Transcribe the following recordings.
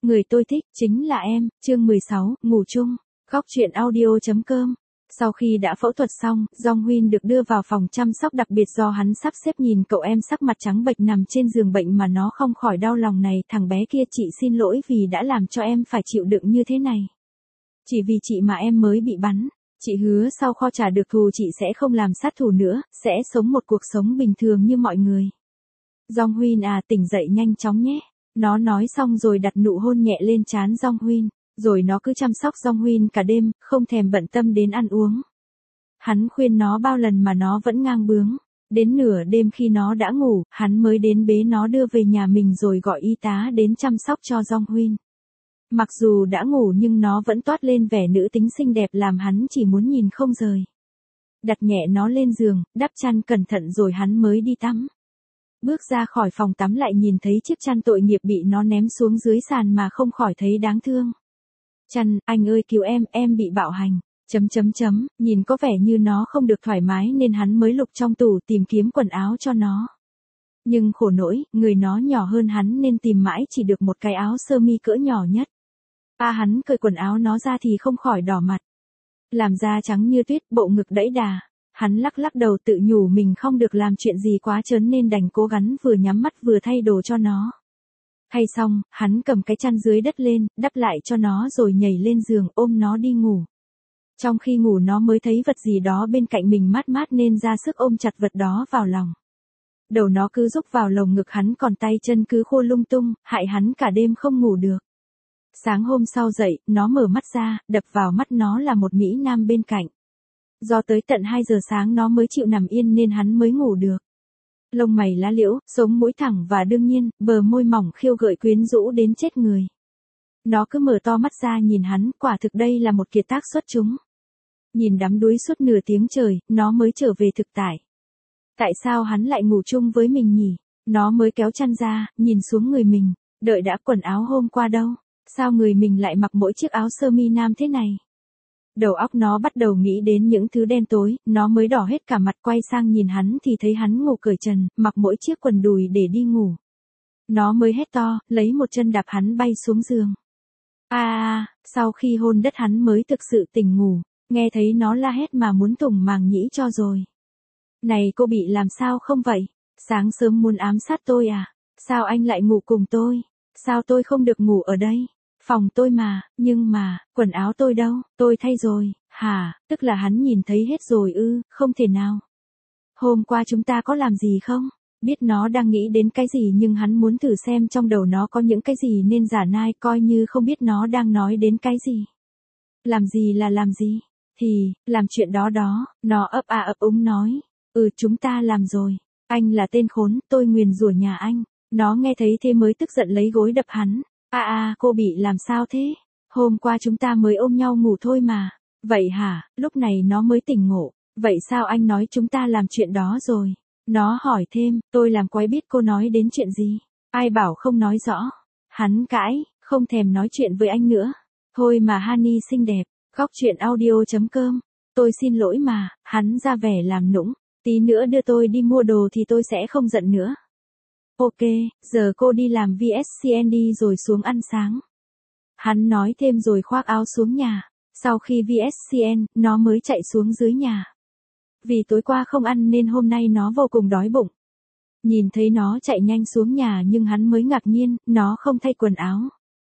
Người tôi thích chính là em, chương 16, ngủ chung. Góc truyện audio.com. Sau khi đã phẫu thuật xong, Jong Huynh được đưa vào phòng chăm sóc đặc biệt do hắn sắp xếp. Nhìn cậu em sắc mặt trắng bệch nằm trên giường bệnh mà nó không khỏi đau lòng này. Thằng bé kia, chị xin lỗi vì đã làm cho em phải chịu đựng như thế này. Chỉ vì chị mà em mới bị bắn. Chị hứa sau kho trả được thù chị sẽ không làm sát thủ nữa, sẽ sống một cuộc sống bình thường như mọi người. Jong Huynh à, tỉnh dậy nhanh chóng nhé. Nó nói xong rồi đặt nụ hôn nhẹ lên trán Jong Huynh, rồi nó cứ chăm sóc Jong Huynh cả đêm, không thèm bận tâm đến ăn uống. Hắn khuyên nó bao lần mà nó vẫn ngang bướng. Đến nửa đêm khi nó đã ngủ, hắn mới đến bế nó đưa về nhà mình rồi gọi y tá đến chăm sóc cho Jong Huynh. Mặc dù đã ngủ nhưng nó vẫn toát lên vẻ nữ tính xinh đẹp làm hắn chỉ muốn nhìn không rời. Đặt nhẹ nó lên giường, đắp chăn cẩn thận rồi hắn mới đi tắm. Bước ra khỏi phòng tắm lại nhìn thấy chiếc chăn tội nghiệp bị nó ném xuống dưới sàn mà không khỏi thấy đáng thương. Chăn, anh ơi cứu em bị bạo hành. Nhìn có vẻ như nó không được thoải mái nên hắn mới lục trong tủ tìm kiếm quần áo cho nó. Nhưng khổ nỗi, người nó nhỏ hơn hắn nên tìm mãi chỉ được một cái áo sơ mi cỡ nhỏ nhất. Hắn cởi quần áo nó ra thì không khỏi đỏ mặt. Làm da trắng như tuyết, bộ ngực đẫy đà. Hắn lắc đầu tự nhủ mình không được làm chuyện gì quá trớn nên đành cố gắng vừa nhắm mắt vừa thay đồ cho nó. Thay xong, hắn cầm cái chăn dưới đất lên, đắp lại cho nó rồi nhảy lên giường ôm nó đi ngủ. Trong khi ngủ nó mới thấy vật gì đó bên cạnh mình mát nên ra sức ôm chặt vật đó vào lòng. Đầu nó cứ rúc vào lồng ngực hắn còn tay chân cứ khô lung tung, hại hắn cả đêm không ngủ được. Sáng hôm sau dậy, nó mở mắt ra, đập vào mắt nó là một mỹ nam bên cạnh. Do tới tận 2 giờ sáng nó mới chịu nằm yên nên hắn mới ngủ được. Lông mày lá liễu, sống mũi thẳng và đương nhiên, bờ môi mỏng khiêu gợi quyến rũ đến chết người. Nó cứ mở to mắt ra nhìn hắn, quả thực đây là một kiệt tác xuất chúng. Nhìn đắm đuối suốt nửa tiếng trời, nó mới trở về thực tại. Tại sao hắn lại ngủ chung với mình nhỉ? Nó mới kéo chăn ra, nhìn xuống người mình, đợi đã quần áo hôm qua đâu? Sao người mình lại mặc mỗi chiếc áo sơ mi nam thế này? Đầu óc nó bắt đầu nghĩ đến những thứ đen tối, nó mới đỏ hết cả mặt quay sang nhìn hắn thì thấy hắn ngủ cởi trần, mặc mỗi chiếc quần đùi để đi ngủ. Nó mới hét to, lấy một chân đạp hắn bay xuống giường. Sau khi hôn đất hắn mới thực sự tỉnh ngủ, nghe thấy nó la hét mà muốn tủng màng nhĩ cho rồi. Này cô bị làm sao không vậy? Sáng sớm muốn ám sát tôi à? Sao anh lại ngủ cùng tôi? Sao tôi không được ngủ ở đây? Phòng tôi mà, nhưng mà, quần áo tôi đâu, tôi thay rồi, hả, tức là hắn nhìn thấy hết rồi ư, không thể nào. Hôm qua chúng ta có làm gì không? Biết nó đang nghĩ đến cái gì nhưng hắn muốn thử xem trong đầu nó có những cái gì nên giả nai coi như không biết nó đang nói đến cái gì. Làm gì là làm gì? Thì, làm chuyện đó, nó ấp úng nói. Chúng ta làm rồi. Anh là tên khốn, tôi nguyền rủa nhà anh. Nó nghe thấy thế mới tức giận lấy gối đập hắn. Cô bị làm sao thế? Hôm qua chúng ta mới ôm nhau ngủ thôi mà. Vậy hả? Lúc này nó mới tỉnh ngộ. Vậy sao anh nói chúng ta làm chuyện đó rồi? Nó hỏi thêm, tôi làm quái biết cô nói đến chuyện gì? Ai bảo không nói rõ? Hắn cãi, không thèm nói chuyện với anh nữa. Thôi mà Honey xinh đẹp. Góc truyện audio.com. Tôi xin lỗi mà, hắn ra vẻ làm nũng. Tí nữa đưa tôi đi mua đồ thì tôi sẽ không giận nữa. Ok, giờ cô đi làm VSCN đi rồi xuống ăn sáng. Hắn nói thêm rồi khoác áo xuống nhà. Sau khi VSCN, nó mới chạy xuống dưới nhà. Vì tối qua không ăn nên hôm nay nó vô cùng đói bụng. Nhìn thấy nó chạy nhanh xuống nhà nhưng hắn mới ngạc nhiên, nó không thay quần áo.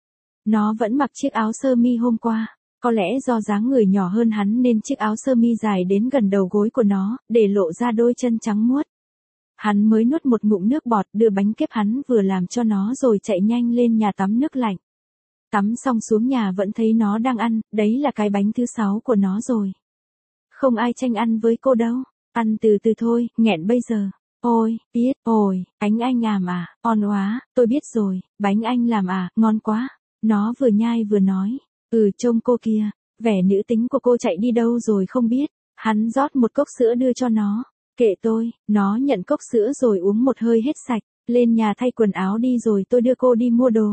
Nó vẫn mặc chiếc áo sơ mi hôm qua. Có lẽ do dáng người nhỏ hơn hắn nên chiếc áo sơ mi dài đến gần đầu gối của nó, để lộ ra đôi chân trắng muốt. Hắn mới nuốt một ngụm nước bọt đưa bánh kếp hắn vừa làm cho nó rồi chạy nhanh lên nhà tắm nước lạnh. Tắm xong xuống nhà vẫn thấy nó đang ăn, đấy là cái bánh thứ 6 của nó rồi. Không ai tranh ăn với cô đâu, ăn từ từ thôi, nghẹn bây giờ. Ôi, biết, bánh anh làm à, ngon quá, tôi biết rồi, bánh anh làm à, ngon quá. Nó vừa nhai vừa nói, trông cô kia, vẻ nữ tính của cô chạy đi đâu rồi không biết. Hắn rót một cốc sữa đưa cho nó. Kệ tôi, nó nhận cốc sữa rồi uống một hơi hết sạch, lên nhà thay quần áo đi rồi tôi đưa cô đi mua đồ.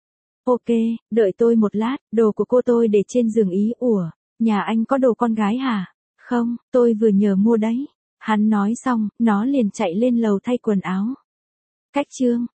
Ok, đợi tôi một lát, đồ của cô tôi để trên giường ý. Nhà anh có đồ con gái hả? Không, tôi vừa nhờ mua đấy. Hắn nói xong, nó liền chạy lên lầu thay quần áo. Cách chương